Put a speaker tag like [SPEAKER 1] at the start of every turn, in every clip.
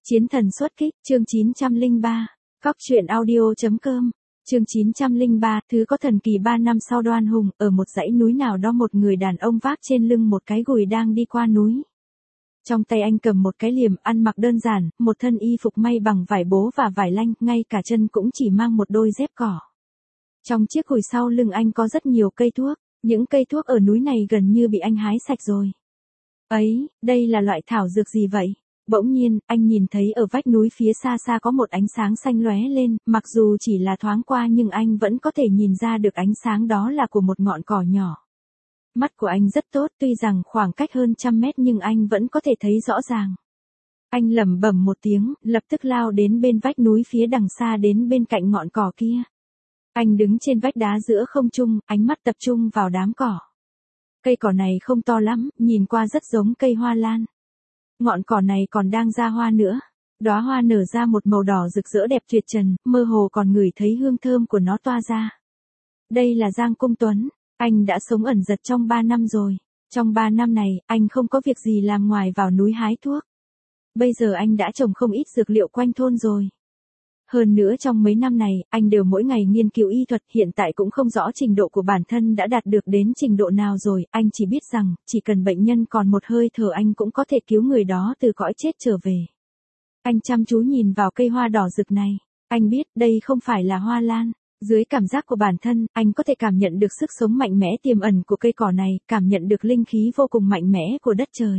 [SPEAKER 1] Chiến thần xuất kích, chương 903. Cóc truyện audio.com. Chương 903, thứ có thần kỳ 3 năm sau Đoan Hùng, ở một dãy núi nào đó một người đàn ông vác trên lưng một cái gùi đang đi qua núi. Trong tay anh cầm một cái liềm, ăn mặc đơn giản, một thân y phục may bằng vải bố và vải lanh, ngay cả chân cũng chỉ mang một đôi dép cỏ. Trong chiếc gùi sau lưng anh có rất nhiều cây thuốc, những cây thuốc ở núi này gần như bị anh hái sạch rồi. Ấy, đây là loại thảo dược gì vậy? Bỗng nhiên, anh nhìn thấy ở vách núi phía xa xa có một ánh sáng xanh lóe lên, mặc dù chỉ là thoáng qua nhưng anh vẫn có thể nhìn ra được ánh sáng đó là của một ngọn cỏ nhỏ. Mắt của anh rất tốt, tuy rằng khoảng cách hơn 100 mét nhưng anh vẫn có thể thấy rõ ràng. Anh lẩm bẩm một tiếng, lập tức lao đến bên vách núi phía đằng xa đến bên cạnh ngọn cỏ kia. Anh đứng trên vách đá giữa không trung, ánh mắt tập trung vào đám cỏ. Cây cỏ này không to lắm, nhìn qua rất giống cây hoa lan. Ngọn cỏ này còn đang ra hoa nữa. Đóa hoa nở ra một màu đỏ rực rỡ đẹp tuyệt trần, mơ hồ còn ngửi thấy hương thơm của nó toa ra. Đây là Giang Cung Tuấn, anh đã sống ẩn dật trong 3 năm rồi. Trong 3 năm này, anh không có việc gì làm ngoài vào núi hái thuốc. Bây giờ anh đã trồng không ít dược liệu quanh thôn rồi. Hơn nữa trong mấy năm này, anh đều mỗi ngày nghiên cứu y thuật, hiện tại cũng không rõ trình độ của bản thân đã đạt được đến trình độ nào rồi, anh chỉ biết rằng, chỉ cần bệnh nhân còn một hơi thở anh cũng có thể cứu người đó từ cõi chết trở về. Anh chăm chú nhìn vào cây hoa đỏ rực này, anh biết đây không phải là hoa lan. Dưới cảm giác của bản thân, anh có thể cảm nhận được sức sống mạnh mẽ tiềm ẩn của cây cỏ này, cảm nhận được linh khí vô cùng mạnh mẽ của đất trời.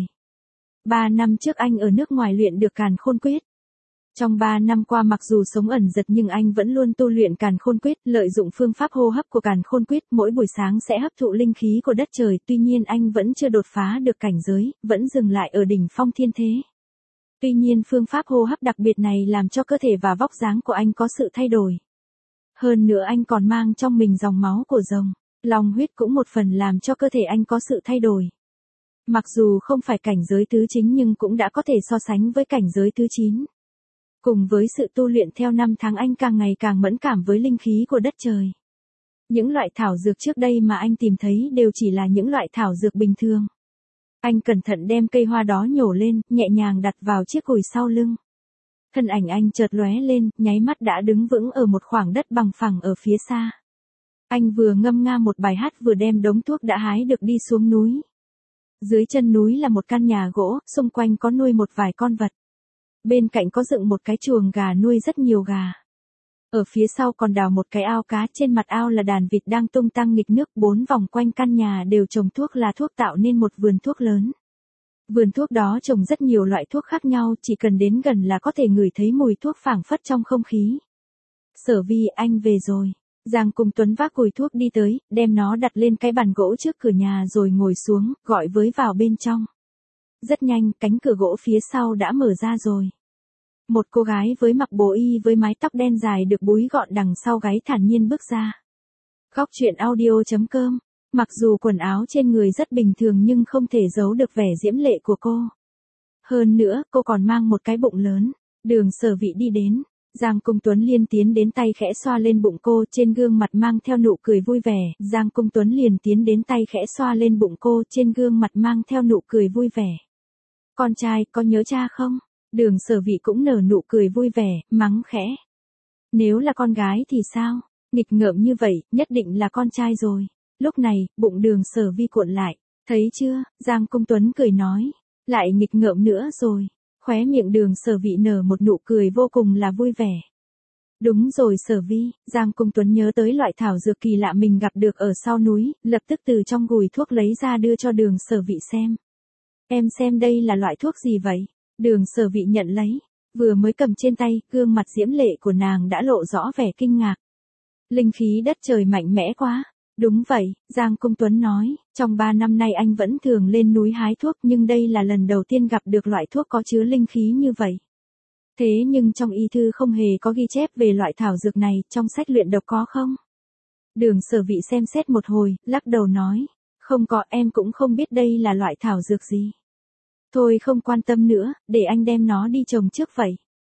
[SPEAKER 1] 3 năm trước anh ở nước ngoài luyện được Càn Khôn Quyết. Trong 3 năm qua mặc dù sống ẩn dật nhưng anh vẫn luôn tu luyện Càn Khôn Quyết, lợi dụng phương pháp hô hấp của Càn Khôn Quyết, mỗi buổi sáng sẽ hấp thụ linh khí của đất trời, tuy nhiên anh vẫn chưa đột phá được cảnh giới, vẫn dừng lại ở đỉnh phong thiên thế. Tuy nhiên phương pháp hô hấp đặc biệt này làm cho cơ thể và vóc dáng của anh có sự thay đổi. Hơn nữa anh còn mang trong mình dòng máu của rồng, long huyết cũng một phần làm cho cơ thể anh có sự thay đổi. Mặc dù không phải cảnh giới thứ chính nhưng cũng đã có thể so sánh với cảnh giới thứ 9. Cùng với sự tu luyện theo năm tháng anh càng ngày càng mẫn cảm với linh khí của đất trời. Những loại thảo dược trước đây mà anh tìm thấy đều chỉ là những loại thảo dược bình thường. Anh cẩn thận đem cây hoa đó nhổ lên, nhẹ nhàng đặt vào chiếc gùi sau lưng. Thân ảnh anh chợt lóe lên, nháy mắt đã đứng vững ở một khoảng đất bằng phẳng ở phía xa. Anh vừa ngâm nga một bài hát vừa đem đống thuốc đã hái được đi xuống núi. Dưới chân núi là một căn nhà gỗ, xung quanh có nuôi một vài con vật. Bên cạnh có dựng một cái chuồng gà nuôi rất nhiều gà. Ở phía sau còn đào một cái ao cá, trên mặt ao là đàn vịt đang tung tăng nghịch nước, 4 vòng quanh căn nhà đều trồng thuốc là thuốc tạo nên một vườn thuốc lớn. Vườn thuốc đó trồng rất nhiều loại thuốc khác nhau, chỉ cần đến gần là có thể ngửi thấy mùi thuốc phảng phất trong không khí. Sở Vi, anh về rồi. Giang Cung Tuấn vác gùi thuốc đi tới, đem nó đặt lên cái bàn gỗ trước cửa nhà rồi ngồi xuống, gọi với vào bên trong. Rất nhanh, cánh cửa gỗ phía sau đã mở ra rồi. Một cô gái với mặc bố y với mái tóc đen dài được búi gọn đằng sau gáy thản nhiên bước ra. Cóc truyện audio.com. Mặc dù quần áo trên người rất bình thường nhưng không thể giấu được vẻ diễm lệ của cô. Hơn nữa, cô còn mang một cái bụng lớn. Đường Sở Vị đi đến. Giang Cung Tuấn liền tiến đến tay khẽ xoa lên bụng cô, trên gương mặt mang theo nụ cười vui vẻ. Giang Cung Tuấn liền tiến đến tay khẽ xoa lên bụng cô, trên gương mặt mang theo nụ cười vui vẻ. Con trai, có nhớ cha không? Đường Sở Vị cũng nở nụ cười vui vẻ, mắng khẽ. Nếu là con gái thì sao? Nghịch ngợm như vậy, nhất định là con trai rồi. Lúc này, bụng Đường Sở Vi cuộn lại. Thấy chưa, Giang Cung Tuấn cười nói. Lại nghịch ngợm nữa rồi. Khóe miệng Đường Sở Vị nở một nụ cười vô cùng là vui vẻ. Đúng rồi Sở Vi, Giang Cung Tuấn nhớ tới loại thảo dược kỳ lạ mình gặp được ở sau núi, lập tức từ trong gùi thuốc lấy ra đưa cho Đường Sở Vị xem. Em xem đây là loại thuốc gì vậy? Đường Sở Vị nhận lấy, vừa mới cầm trên tay, gương mặt diễm lệ của nàng đã lộ rõ vẻ kinh ngạc. Linh khí đất trời mạnh mẽ quá. Đúng vậy, Giang Cung Tuấn nói, trong 3 năm nay anh vẫn thường lên núi hái thuốc nhưng đây là lần đầu tiên gặp được loại thuốc có chứa linh khí như vậy. Thế nhưng trong y thư không hề có ghi chép về loại thảo dược này, trong sách luyện độc có không? Đường Sở Vị xem xét một hồi, lắc đầu nói, không có, em cũng không biết đây là loại thảo dược gì. Thôi không quan tâm nữa, để anh đem nó đi trồng trước vậy.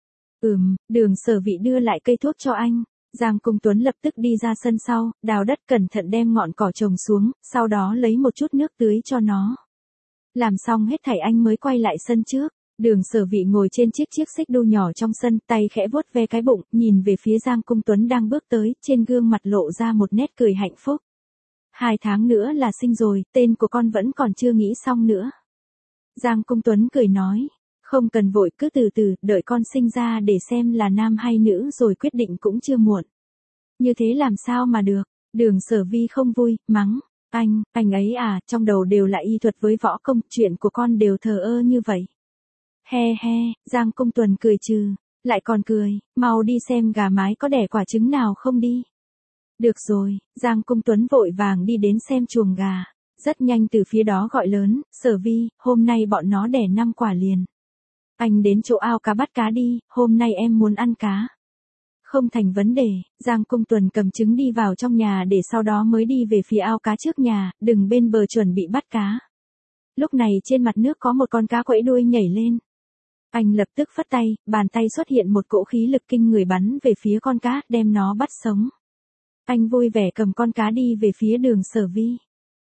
[SPEAKER 1] Đường Sở Vị đưa lại cây thuốc cho anh. Giang Cung Tuấn lập tức đi ra sân sau, đào đất cẩn thận đem ngọn cỏ trồng xuống, sau đó lấy một chút nước tưới cho nó. Làm xong hết thảy anh mới quay lại sân trước. Đường Sở Vị ngồi trên chiếc xích đu nhỏ trong sân, tay khẽ vuốt ve cái bụng, nhìn về phía Giang Cung Tuấn đang bước tới, trên gương mặt lộ ra một nét cười hạnh phúc. 2 tháng nữa là sinh rồi, tên của con vẫn còn chưa nghĩ xong nữa. Giang Cung Tuấn cười nói, không cần vội, cứ từ từ, đợi con sinh ra để xem là nam hay nữ rồi quyết định cũng chưa muộn. Như thế làm sao mà được? Đường Sở Vi không vui, mắng, anh ấy à, trong đầu đều là y thuật với võ công, chuyện của con đều thờ ơ như vậy. He he, Giang Công Tuần cười trừ, lại còn cười, mau đi xem gà mái có đẻ quả trứng nào không đi. Được rồi, Giang Công Tuấn vội vàng đi đến xem chuồng gà, rất nhanh từ phía đó gọi lớn, Sở Vi, hôm nay bọn nó đẻ 5 quả liền. Anh đến chỗ ao cá bắt cá đi, hôm nay em muốn ăn cá. Không thành vấn đề, Giang Công Tuần cầm trứng đi vào trong nhà để sau đó mới đi về phía ao cá trước nhà, đừng bên bờ chuẩn bị bắt cá. Lúc này trên mặt nước có một con cá quẫy đuôi nhảy lên. Anh lập tức phất tay, bàn tay xuất hiện một cỗ khí lực kinh người bắn về phía con cá, đem nó bắt sống. Anh vui vẻ cầm con cá đi về phía Đường Sở Vi.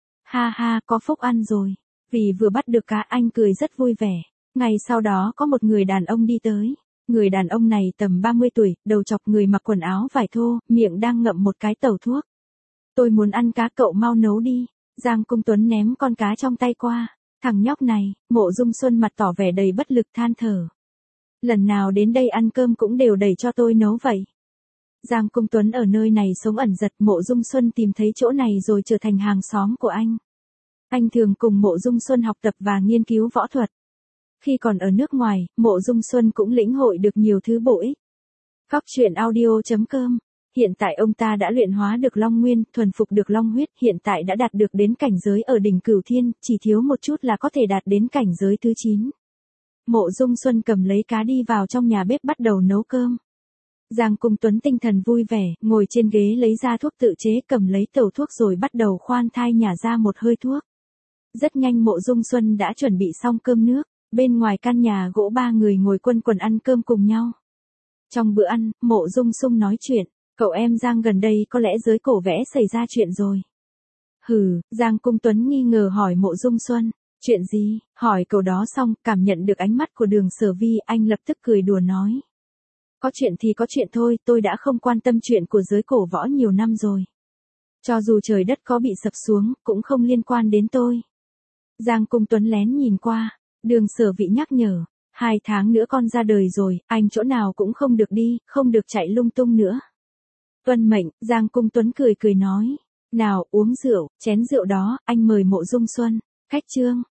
[SPEAKER 1] Ha ha, có phúc ăn rồi. Vì vừa bắt được cá anh cười rất vui vẻ. Ngày sau đó có một người đàn ông đi tới. Người đàn ông này tầm 30 tuổi, đầu chọc người mặc quần áo vải thô, miệng đang ngậm một cái tẩu thuốc. Tôi muốn ăn cá, cậu mau nấu đi. Giang Công Tuấn ném con cá trong tay qua. Thằng nhóc này, Mộ Dung Xuân mặt tỏ vẻ đầy bất lực than thở. Lần nào đến đây ăn cơm cũng đều đẩy cho tôi nấu vậy. Giang Công Tuấn ở nơi này sống ẩn giật, Mộ Dung Xuân tìm thấy chỗ này rồi trở thành hàng xóm của anh. Anh thường cùng Mộ Dung Xuân học tập và nghiên cứu võ thuật. Khi còn ở nước ngoài, Mộ Dung Xuân cũng lĩnh hội được nhiều thứ bổ ích. Góc truyện audio.com. Hiện tại ông ta đã luyện hóa được Long Nguyên, thuần phục được Long huyết, hiện tại đã đạt được đến cảnh giới ở đỉnh Cửu Thiên, chỉ thiếu một chút là có thể đạt đến cảnh giới thứ 9. Mộ Dung Xuân cầm lấy cá đi vào trong nhà bếp bắt đầu nấu cơm. Giang Cung Tuấn tinh thần vui vẻ, ngồi trên ghế lấy ra thuốc tự chế, cầm lấy tẩu thuốc rồi bắt đầu khoan thai nhả ra một hơi thuốc. Rất nhanh Mộ Dung Xuân đã chuẩn bị xong cơm nước, bên ngoài căn nhà gỗ 3 người ngồi quần quần ăn cơm cùng nhau. Trong bữa ăn, Mộ Dung Sung nói chuyện, cậu em Giang gần đây có lẽ giới cổ vẽ xảy ra chuyện rồi. Hừ, Giang Cung Tuấn nghi ngờ hỏi Mộ Dung Xuân, chuyện gì? Hỏi câu đó xong, cảm nhận được ánh mắt của Đường Sở Vi, anh lập tức cười đùa nói. Có chuyện thì có chuyện thôi, tôi đã không quan tâm chuyện của giới cổ võ nhiều năm rồi. Cho dù trời đất có bị sập xuống, cũng không liên quan đến tôi. Giang Cung Tuấn lén nhìn qua, Đường Sở Vi nhắc nhở, 2 tháng nữa con ra đời rồi, anh chỗ nào cũng không được đi, không được chạy lung tung nữa. Tuân mệnh, Giang Cung Tuấn cười cười nói, nào uống rượu, chén rượu đó, anh mời Mộ Dung Xuân. Khách trương,